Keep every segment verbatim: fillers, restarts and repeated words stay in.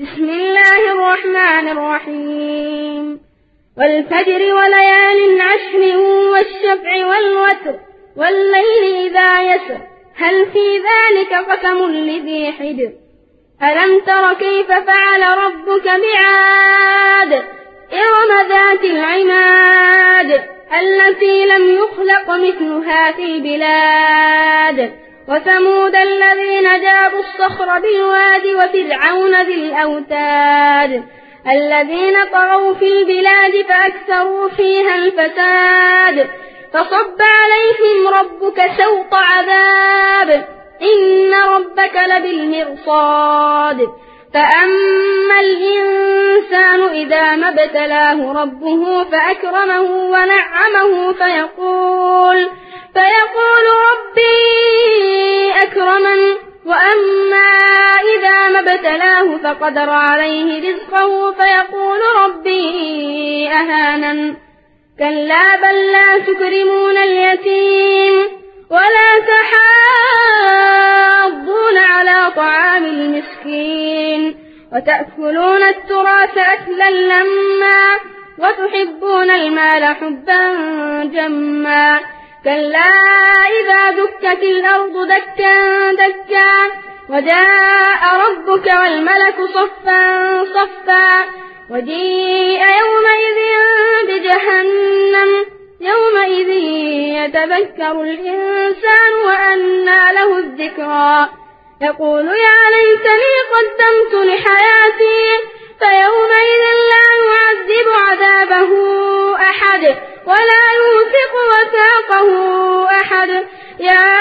بسم الله الرحمن الرحيم والفجر وليال عشر والشفع والوتر والليل إذا يسر هل في ذلك قسم لذي حجر ألم تر كيف فعل ربك بعاد إرم ذات العماد التي لم يخلق مثلها في البلاد وثمود الذين جابوا الصخر بالواد وفرعون ذي الأوتاد الذين طغوا في البلاد فأكثروا فيها الفساد فصب عليهم ربك سوط عذاب إن ربك لبالمرصاد فأما الإنسان إذا ما ابتلاه ربه فأكرمه ونعمه فيقول فيقول ربي أكرمن وأما إذا ما ابتلاه فقدر عليه رزقه فيقول ربي أهانن كلا بل لا تكرمون اليتيم ولا تحاضون على طعام المسكين وتأكلون التراث أكلا لما وتحبون المال حبا جما كلا إذا دكت الأرض دكا دكا وجاء ربك والملك صفا صفا وجيء يومئذ بجهنم يومئذ يتذكر الإنسان وأنى له الذكرى يقول يا ليتني قدمت لحياتي فيومئذ لا يعذب عذابه أحد ولا يوثق وثاقه أحد يا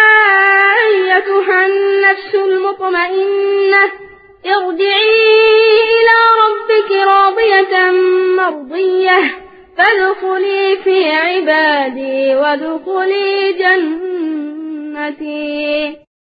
أيتها النفس المطمئنة ارجعي إلى ربك راضية مرضية فادخلي في عبادي وادخلي جنتي.